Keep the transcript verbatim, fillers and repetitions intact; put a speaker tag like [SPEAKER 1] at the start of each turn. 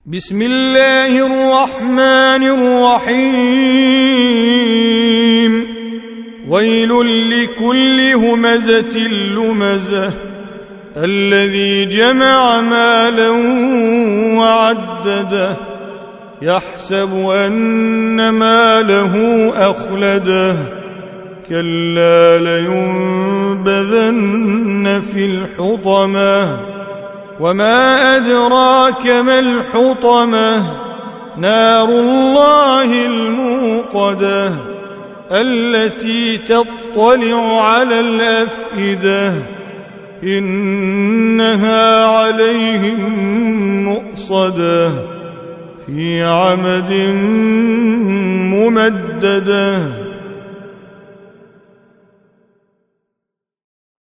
[SPEAKER 1] بسم الله الرحمن الرحيم ويل لكل همزة لمزة الذي جمع مالا وعدده يحسب أن ماله أخلده كلا لينبذن في الحطمة وما أدراك ما الحطمة نار الله الموقدة التي تطلع على الأفئدة إنها عليهم مؤصدة في عمد ممددة.